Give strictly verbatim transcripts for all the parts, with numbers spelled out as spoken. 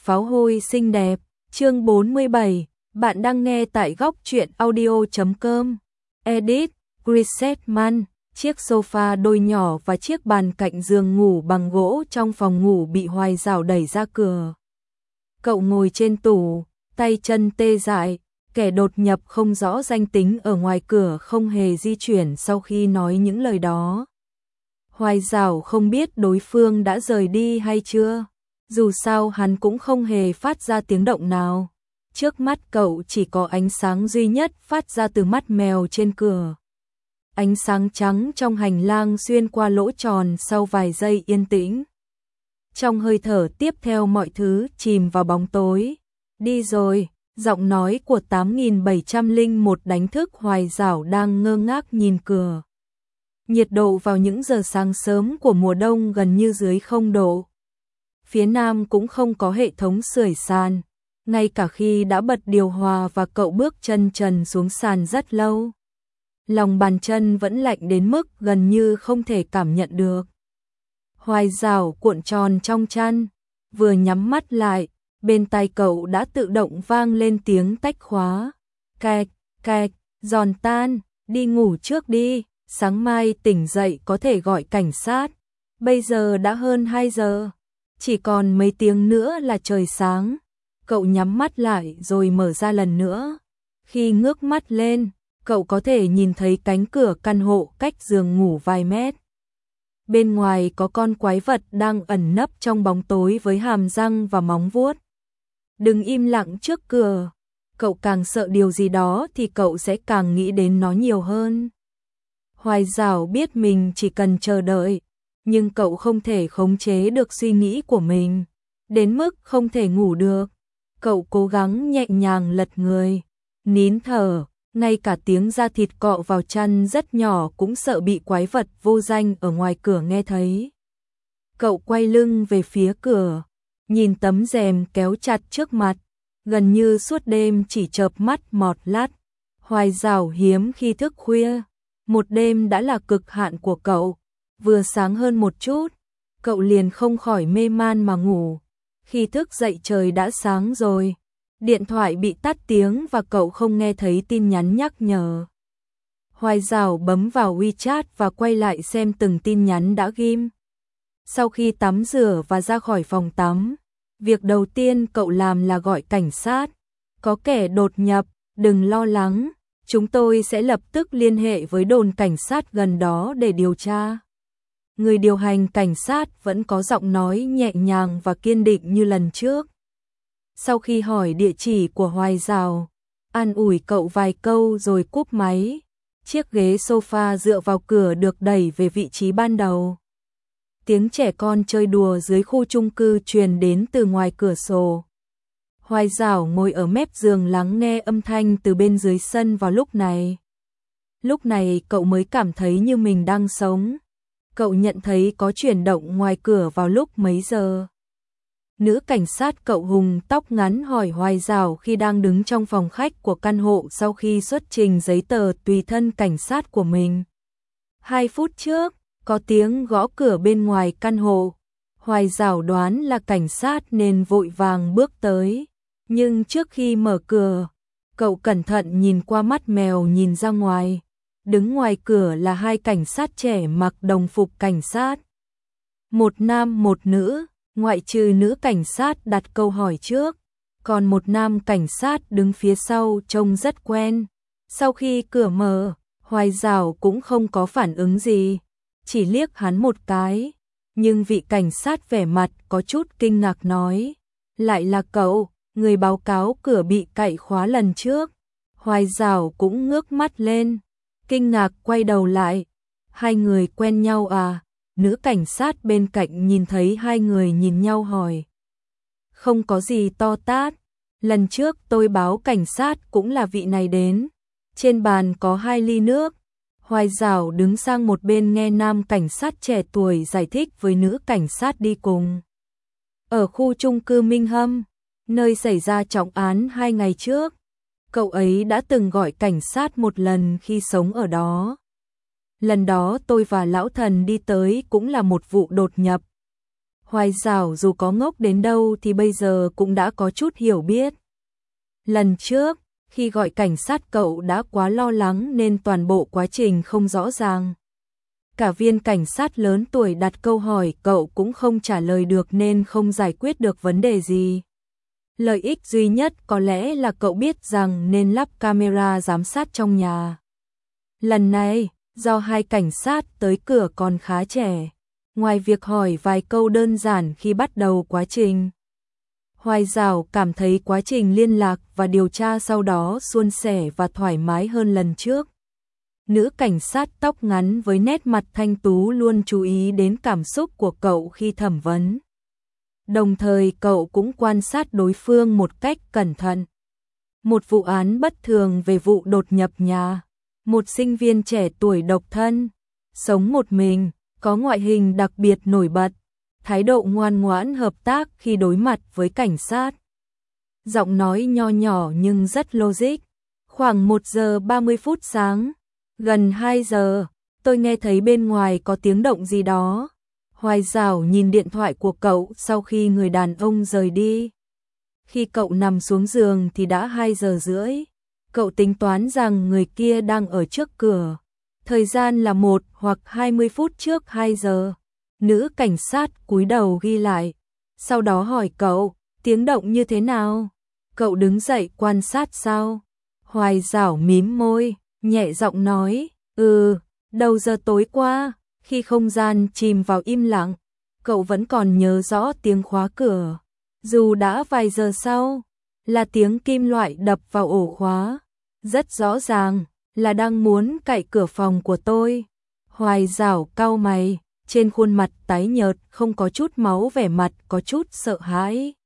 pháo hôi xinh đẹp, chương bốn mươi bảy, bạn đang nghe tại góc truyện audio chấm com. Edit, Chris Sedman, chiếc sofa đôi nhỏ và chiếc bàn cạnh giường ngủ bằng gỗ trong phòng ngủ bị Hoài Dảo đẩy ra cửa. Cậu ngồi trên tủ, tay chân tê dại, kẻ đột nhập không rõ danh tính ở ngoài cửa không hề di chuyển sau khi nói những lời đó. Hoài Dảo không biết đối phương đã rời đi hay chưa. Dù sao hắn cũng không hề phát ra tiếng động nào. Trước mắt cậu chỉ có ánh sáng duy nhất phát ra từ mắt mèo trên cửa. Ánh sáng trắng trong hành lang xuyên qua lỗ tròn sau vài giây yên tĩnh. Trong hơi thở tiếp theo mọi thứ chìm vào bóng tối. Đi rồi, giọng nói của tám nghìn bảy trăm lẻ một đánh thức Hoài Dảo đang ngơ ngác nhìn cửa. Nhiệt độ vào những giờ sáng sớm của mùa đông gần như dưới không độ. Phía Nam cũng không có hệ thống sưởi sàn, ngay cả khi đã bật điều hòa và cậu bước chân trần xuống sàn rất lâu. Lòng bàn chân vẫn lạnh đến mức gần như không thể cảm nhận được. Hoài Dảo cuộn tròn trong chăn, vừa nhắm mắt lại, bên tai cậu đã tự động vang lên tiếng tách khóa. Cạch, cạch, giòn tan, đi ngủ trước đi, sáng mai tỉnh dậy có thể gọi cảnh sát. Bây giờ đã hơn hai giờ. Chỉ còn mấy tiếng nữa là trời sáng. Cậu nhắm mắt lại rồi mở ra lần nữa. Khi ngước mắt lên, cậu có thể nhìn thấy cánh cửa căn hộ cách giường ngủ vài mét. Bên ngoài có con quái vật đang ẩn nấp trong bóng tối với hàm răng và móng vuốt. Đừng im lặng trước cửa. Cậu càng sợ điều gì đó thì cậu sẽ càng nghĩ đến nó nhiều hơn. Hoài Dảo biết mình chỉ cần chờ đợi. Nhưng cậu không thể khống chế được suy nghĩ của mình, đến mức không thể ngủ được. Cậu cố gắng nhẹ nhàng lật người, nín thở, ngay cả tiếng da thịt cọ vào chăn rất nhỏ cũng sợ bị quái vật vô danh ở ngoài cửa nghe thấy. Cậu quay lưng về phía cửa, nhìn tấm rèm kéo chặt trước mặt, gần như suốt đêm chỉ chợp mắt một lát. Hoài Dảo hiếm khi thức khuya, một đêm đã là cực hạn của cậu. Vừa sáng hơn một chút, cậu liền không khỏi mê man mà ngủ. Khi thức dậy trời đã sáng rồi. Điện thoại bị tắt tiếng và cậu không nghe thấy tin nhắn nhắc nhở. Hoài Dảo bấm vào WeChat và quay lại xem từng tin nhắn đã ghim. Sau khi tắm rửa và ra khỏi phòng tắm, việc đầu tiên cậu làm là gọi cảnh sát. Có kẻ đột nhập, đừng lo lắng, chúng tôi sẽ lập tức liên hệ với đồn cảnh sát gần đó để điều tra. Người điều hành cảnh sát vẫn có giọng nói nhẹ nhàng và kiên định như lần trước. Sau khi hỏi địa chỉ của Hoài Dảo, an ủi cậu vài câu rồi cúp máy. Chiếc ghế sofa dựa vào cửa được đẩy về vị trí ban đầu. Tiếng trẻ con chơi đùa dưới khu chung cư truyền đến từ ngoài cửa sổ. Hoài Dảo ngồi ở mép giường lắng nghe âm thanh từ bên dưới sân vào lúc này. Lúc này cậu mới cảm thấy như mình đang sống. Cậu nhận thấy có chuyển động ngoài cửa vào lúc mấy giờ. Nữ cảnh sát cậu Hùng tóc ngắn hỏi Hoài Dảo khi đang đứng trong phòng khách của căn hộ sau khi xuất trình giấy tờ tùy thân cảnh sát của mình. Hai phút trước, có tiếng gõ cửa bên ngoài căn hộ. Hoài Dảo đoán là cảnh sát nên vội vàng bước tới. Nhưng trước khi mở cửa, cậu cẩn thận nhìn qua mắt mèo nhìn ra ngoài. Đứng ngoài cửa là hai cảnh sát trẻ mặc đồng phục cảnh sát. Một nam một nữ, ngoại trừ nữ cảnh sát đặt câu hỏi trước. Còn một nam cảnh sát đứng phía sau trông rất quen. Sau khi cửa mở, Hoài Dảo cũng không có phản ứng gì. Chỉ liếc hắn một cái. Nhưng vị cảnh sát vẻ mặt có chút kinh ngạc nói. Lại là cậu, người báo cáo cửa bị cậy khóa lần trước. Hoài Dảo cũng ngước mắt lên. Kinh ngạc quay đầu lại. Hai người quen nhau à? Nữ cảnh sát bên cạnh nhìn thấy hai người nhìn nhau hỏi. Không có gì to tát. Lần trước tôi báo cảnh sát cũng là vị này đến. Trên bàn có hai ly nước. Hoài Dảo đứng sang một bên nghe nam cảnh sát trẻ tuổi giải thích với nữ cảnh sát đi cùng. Ở khu chung cư Minh Hâm, nơi xảy ra trọng án hai ngày trước. Cậu ấy đã từng gọi cảnh sát một lần khi sống ở đó. Lần đó tôi và lão thần đi tới cũng là một vụ đột nhập. Hoài Giảo dù có ngốc đến đâu thì bây giờ cũng đã có chút hiểu biết. Lần trước, khi gọi cảnh sát cậu đã quá lo lắng nên toàn bộ quá trình không rõ ràng. Cả viên cảnh sát lớn tuổi đặt câu hỏi cậu cũng không trả lời được nên không giải quyết được vấn đề gì. Lợi ích duy nhất có lẽ là cậu biết rằng nên lắp camera giám sát trong nhà. Lần này, do hai cảnh sát tới cửa còn khá trẻ, ngoài việc hỏi vài câu đơn giản khi bắt đầu quá trình, Hoài Giảo cảm thấy quá trình liên lạc và điều tra sau đó suôn sẻ và thoải mái hơn lần trước. Nữ cảnh sát tóc ngắn với nét mặt thanh tú luôn chú ý đến cảm xúc của cậu khi thẩm vấn. Đồng thời cậu cũng quan sát đối phương một cách cẩn thận. Một vụ án bất thường về vụ đột nhập nhà. Một sinh viên trẻ tuổi độc thân, sống một mình, có ngoại hình đặc biệt nổi bật, thái độ ngoan ngoãn hợp tác khi đối mặt với cảnh sát. Giọng nói nho nhỏ nhưng rất logic. Khoảng một giờ ba mươi phút sáng, gần hai giờ, tôi nghe thấy bên ngoài có tiếng động gì đó. Hoài Giảo nhìn điện thoại của cậu sau khi người đàn ông rời đi. Khi cậu nằm xuống giường thì đã hai giờ rưỡi. Cậu tính toán rằng người kia đang ở trước cửa. Thời gian là một hoặc hai mươi phút trước hai giờ. Nữ cảnh sát cúi đầu ghi lại. Sau đó hỏi cậu, tiếng động như thế nào? Cậu đứng dậy quan sát sao? Hoài Giảo mím môi, nhẹ giọng nói, ừ, đầu giờ tối qua, khi không gian chìm vào im lặng, cậu vẫn còn nhớ rõ tiếng khóa cửa. Dù đã vài giờ sau, là tiếng kim loại đập vào ổ khóa. Rất rõ ràng là đang muốn cạy cửa phòng của tôi. Hoài Giảo cau mày, trên khuôn mặt tái nhợt không có chút máu, vẻ mặt có chút sợ hãi.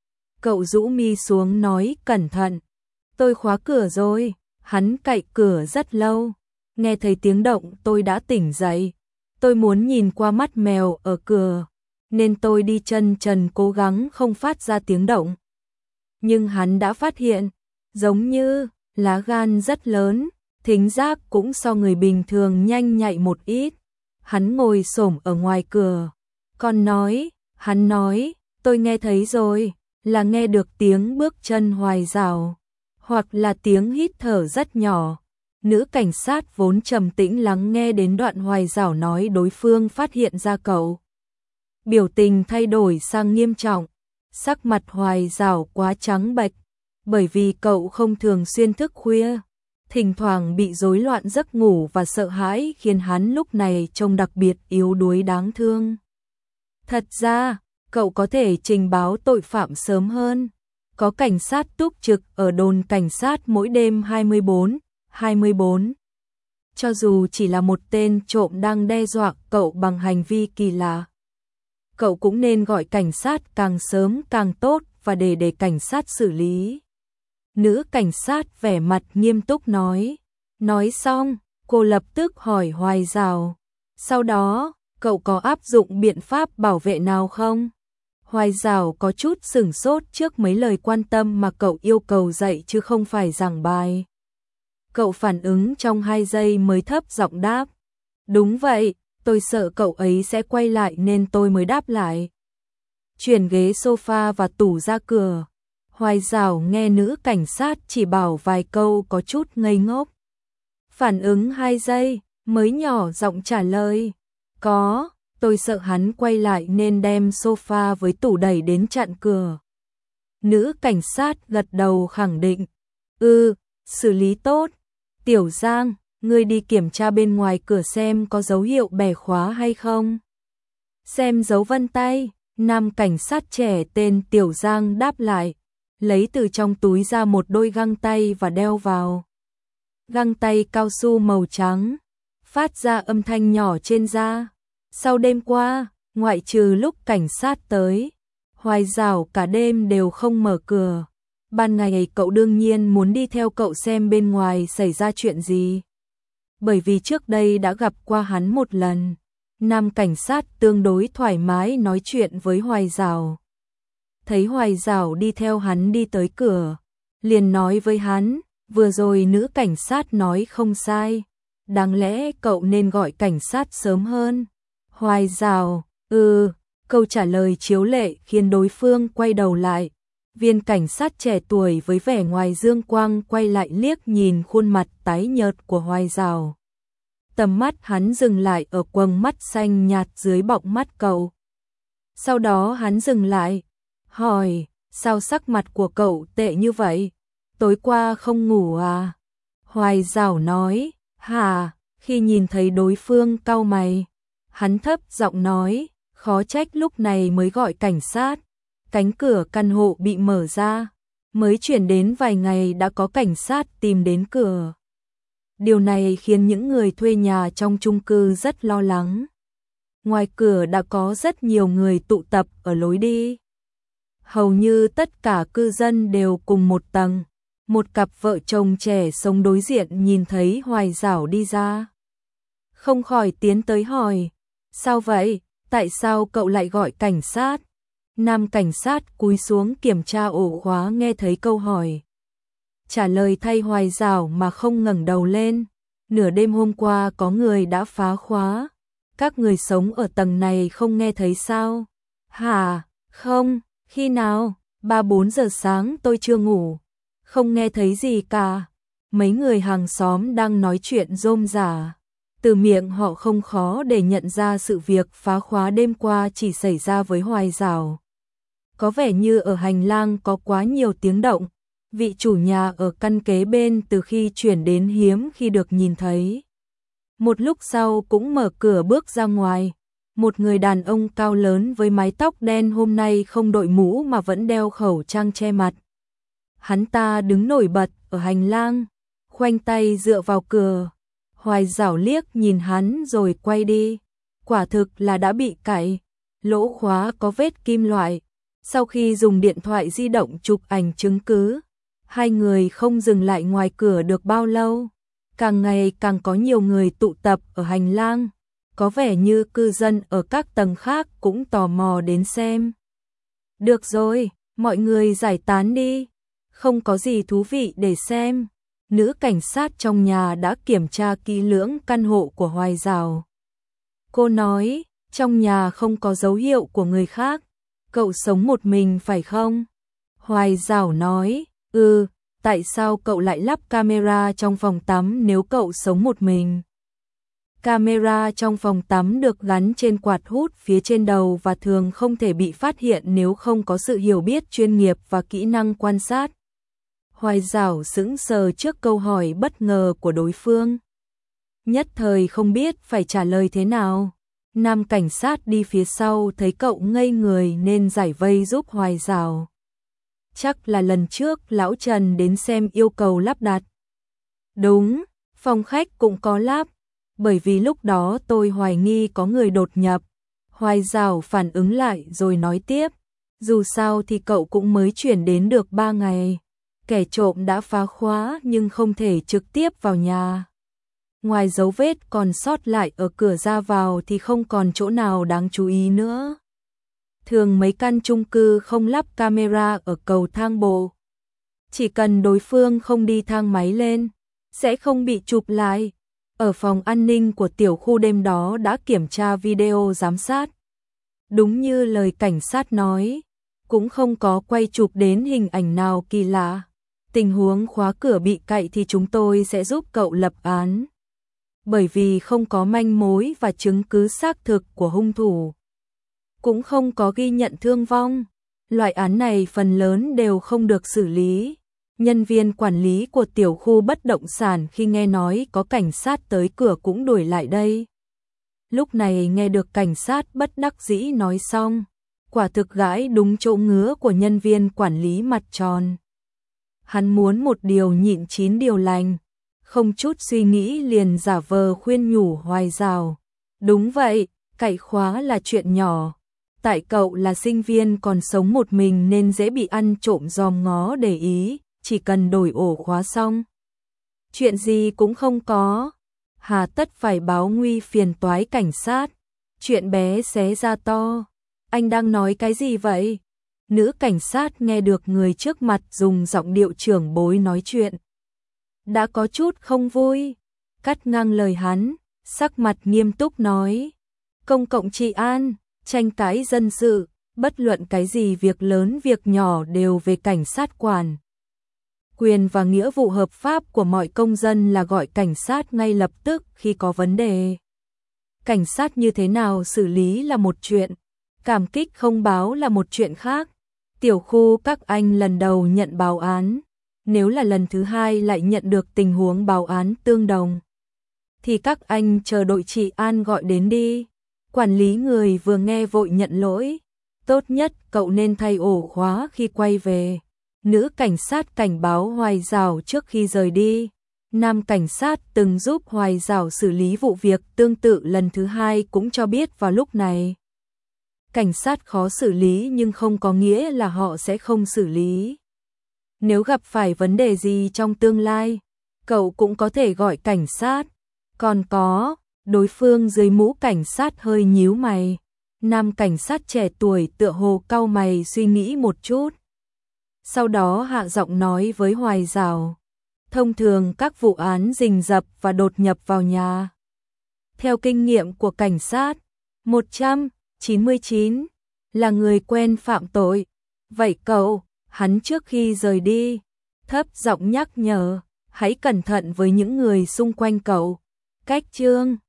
Cậu rũ mi xuống nói cẩn thận, tôi khóa cửa rồi, hắn cạy cửa rất lâu. Nghe thấy tiếng động tôi đã tỉnh dậy. Tôi muốn nhìn qua mắt mèo ở cửa, nên tôi đi chân trần cố gắng không phát ra tiếng động. Nhưng hắn đã phát hiện, giống như lá gan rất lớn, thính giác cũng so người bình thường nhanh nhạy một ít. Hắn ngồi xổm ở ngoài cửa, còn nói, hắn nói, tôi nghe thấy rồi, là nghe được tiếng bước chân Hoài Giảo, hoặc là tiếng hít thở rất nhỏ. Nữ cảnh sát vốn trầm tĩnh lắng nghe đến đoạn Hoài Giảo nói đối phương phát hiện ra cậu. Biểu tình thay đổi sang nghiêm trọng, sắc mặt Hoài Giảo quá trắng bệch, bởi vì cậu không thường xuyên thức khuya, thỉnh thoảng bị rối loạn giấc ngủ và sợ hãi khiến hắn lúc này trông đặc biệt yếu đuối đáng thương. Thật ra, cậu có thể trình báo tội phạm sớm hơn. Có cảnh sát túc trực ở đồn cảnh sát mỗi đêm hai mươi bốn, hai mươi bốn. Cho dù chỉ là một tên trộm đang đe dọa cậu bằng hành vi kỳ lạ, cậu cũng nên gọi cảnh sát càng sớm càng tốt và để để cảnh sát xử lý. Nữ cảnh sát vẻ mặt nghiêm túc nói. Nói xong, cô lập tức hỏi Hoài Giảo, sau đó, cậu có áp dụng biện pháp bảo vệ nào không? Hoài Giảo có chút sửng sốt trước mấy lời quan tâm mà cậu yêu cầu dạy chứ không phải giảng bài. Cậu phản ứng trong hai giây mới thấp giọng đáp. Đúng vậy, tôi sợ cậu ấy sẽ quay lại nên tôi mới đáp lại. Chuyển ghế sofa và tủ ra cửa. Hoài Giảo nghe nữ cảnh sát chỉ bảo vài câu có chút ngây ngốc. Phản ứng hai giây, mới nhỏ giọng trả lời. Có, tôi sợ hắn quay lại nên đem sofa với tủ đẩy đến chặn cửa. Nữ cảnh sát gật đầu khẳng định. Ừ, xử lý tốt. Tiểu Giang, ngươi đi kiểm tra bên ngoài cửa xem có dấu hiệu bẻ khóa hay không. Xem dấu vân tay, nam cảnh sát trẻ tên Tiểu Giang đáp lại, lấy từ trong túi ra một đôi găng tay và đeo vào. Găng tay cao su màu trắng, phát ra âm thanh nhỏ trên da. Sau đêm qua, ngoại trừ lúc cảnh sát tới, Hoài Giảo cả đêm đều không mở cửa. Ban ngày cậu đương nhiên muốn đi theo cậu xem bên ngoài xảy ra chuyện gì. Bởi vì trước đây đã gặp qua hắn một lần. Nam cảnh sát tương đối thoải mái nói chuyện với Hoài Giảo. Thấy Hoài Giảo đi theo hắn đi tới cửa, liền nói với hắn, vừa rồi nữ cảnh sát nói không sai. Đáng lẽ cậu nên gọi cảnh sát sớm hơn. Hoài Giảo, ừ, Câu trả lời chiếu lệ khiến đối phương quay đầu lại. Viên cảnh sát trẻ tuổi với vẻ ngoài dương quang quay lại liếc nhìn khuôn mặt tái nhợt của Hoài Giảo. Tầm mắt hắn dừng lại ở quầng mắt xanh nhạt dưới bọng mắt cậu. Sau đó hắn dừng lại, hỏi, sao sắc mặt của cậu tệ như vậy? Tối qua không ngủ à? Hoài Giảo nói, hả? Khi nhìn thấy đối phương cau mày, hắn thấp giọng nói, khó trách lúc này mới gọi cảnh sát. Cánh cửa căn hộ bị mở ra, mới chuyển đến vài ngày đã có cảnh sát tìm đến cửa. Điều này khiến những người thuê nhà trong chung cư rất lo lắng. Ngoài cửa đã có rất nhiều người tụ tập ở lối đi. Hầu như tất cả cư dân đều cùng một tầng. Một cặp vợ chồng trẻ sống đối diện nhìn thấy Hoài Giảo đi ra, không khỏi tiến tới hỏi, sao vậy? Tại sao cậu lại gọi cảnh sát? Nam cảnh sát cúi xuống kiểm tra ổ khóa nghe thấy câu hỏi. Trả lời thay Hoài Giảo mà không ngẩng đầu lên. Nửa đêm hôm qua có người đã phá khóa. Các người sống ở tầng này không nghe thấy sao? Hả? Không, khi nào? Ba bốn giờ sáng tôi chưa ngủ. Không nghe thấy gì cả. Mấy người hàng xóm đang nói chuyện rôm rả. Từ miệng họ không khó để nhận ra sự việc phá khóa đêm qua chỉ xảy ra với Hoài Giảo. Có vẻ như ở hành lang có quá nhiều tiếng động. Vị chủ nhà ở căn kế bên từ khi chuyển đến hiếm khi được nhìn thấy. Một lúc sau cũng mở cửa bước ra ngoài. Một người đàn ông cao lớn với mái tóc đen hôm nay không đội mũ mà vẫn đeo khẩu trang che mặt. Hắn ta đứng nổi bật ở hành lang, khoanh tay dựa vào cửa. Hoài Giảo liếc nhìn hắn rồi quay đi. Quả thực là đã bị cạy, lỗ khóa có vết kim loại. Sau khi dùng điện thoại di động chụp ảnh chứng cứ, hai người không dừng lại ngoài cửa được bao lâu. Càng ngày càng có nhiều người tụ tập ở hành lang. Có vẻ như cư dân ở các tầng khác cũng tò mò đến xem. Được rồi, mọi người giải tán đi. Không có gì thú vị để xem. Nữ cảnh sát trong nhà đã kiểm tra kỹ lưỡng căn hộ của Hoài Giảo. Cô nói, trong nhà không có dấu hiệu của người khác. Cậu sống một mình phải không? Hoài Giảo nói, ừ, tại sao cậu lại lắp camera trong phòng tắm nếu cậu sống một mình? Camera trong phòng tắm được gắn trên quạt hút phía trên đầu và thường không thể bị phát hiện nếu không có sự hiểu biết chuyên nghiệp và kỹ năng quan sát. Hoài Giảo sững sờ trước câu hỏi bất ngờ của đối phương. Nhất thời không biết phải trả lời thế nào. Nam cảnh sát đi phía sau thấy cậu ngây người nên giải vây giúp Hoài Giảo. Chắc là lần trước lão Trần đến xem yêu cầu lắp đặt. Đúng, phòng khách cũng có lắp. Bởi vì lúc đó tôi hoài nghi có người đột nhập. Hoài Giảo phản ứng lại rồi nói tiếp. Dù sao thì cậu cũng mới chuyển đến được ba ngày. Kẻ trộm đã phá khóa nhưng không thể trực tiếp vào nhà. Ngoài dấu vết còn sót lại ở cửa ra vào thì không còn chỗ nào đáng chú ý nữa. Thường mấy căn chung cư không lắp camera ở cầu thang bộ. Chỉ cần đối phương không đi thang máy lên, sẽ không bị chụp lại. Ở phòng an ninh của tiểu khu đêm đó đã kiểm tra video giám sát. Đúng như lời cảnh sát nói, cũng không có quay chụp đến hình ảnh nào kỳ lạ. Tình huống khóa cửa bị cạy thì chúng tôi sẽ giúp cậu lập án. Bởi vì không có manh mối và chứng cứ xác thực của hung thủ. Cũng không có ghi nhận thương vong. Loại án này phần lớn đều không được xử lý. Nhân viên quản lý của tiểu khu bất động sản khi nghe nói có cảnh sát tới cửa cũng đuổi lại đây. Lúc này nghe được cảnh sát bất đắc dĩ nói xong, quả thực gãi đúng chỗ ngứa của nhân viên quản lý mặt tròn. Hắn muốn một điều nhịn chín điều lành, không chút suy nghĩ liền giả vờ khuyên nhủ Hoài Giảo. Đúng vậy, cạy khóa là chuyện nhỏ. Tại cậu là sinh viên còn sống một mình nên dễ bị ăn trộm dòm ngó để ý. Chỉ cần đổi ổ khóa xong, chuyện gì cũng không có. Hà tất phải báo nguy phiền toái cảnh sát. Chuyện bé xé ra to. Anh đang nói cái gì vậy? Nữ cảnh sát nghe được người trước mặt dùng giọng điệu trưởng bối nói chuyện. Đã có chút không vui. Cắt ngang lời hắn, sắc mặt nghiêm túc nói. Công cộng trị an, tranh cãi dân sự, bất luận cái gì việc lớn việc nhỏ đều về cảnh sát quản. Quyền và nghĩa vụ hợp pháp của mọi công dân là gọi cảnh sát ngay lập tức khi có vấn đề. Cảnh sát như thế nào xử lý là một chuyện, cảm kích không báo là một chuyện khác. Tiểu khu các anh lần đầu nhận báo án, nếu là lần thứ hai lại nhận được tình huống báo án tương đồng, thì các anh chờ đội trị an gọi đến đi. Quản lý người vừa nghe vội nhận lỗi. Tốt nhất cậu nên thay ổ khóa khi quay về. Nữ cảnh sát cảnh báo Hoài Giảo trước khi rời đi. Nam cảnh sát từng giúp Hoài Giảo xử lý vụ việc tương tự lần thứ hai cũng cho biết vào lúc này. Cảnh sát khó xử lý nhưng không có nghĩa là họ sẽ không xử lý. Nếu gặp phải vấn đề gì trong tương lai, cậu cũng có thể gọi cảnh sát. Còn có, đối phương dưới mũ cảnh sát hơi nhíu mày. Nam cảnh sát trẻ tuổi tựa hồ cau mày suy nghĩ một chút. Sau đó hạ giọng nói với Hoài Giảo. Thông thường các vụ án rình rập và đột nhập vào nhà, theo kinh nghiệm của cảnh sát, một trăm chín mươi chín là người quen phạm tội. Vậy cậu, hắn trước khi rời đi, thấp giọng nhắc nhở, hãy cẩn thận với những người xung quanh cậu. Cách chương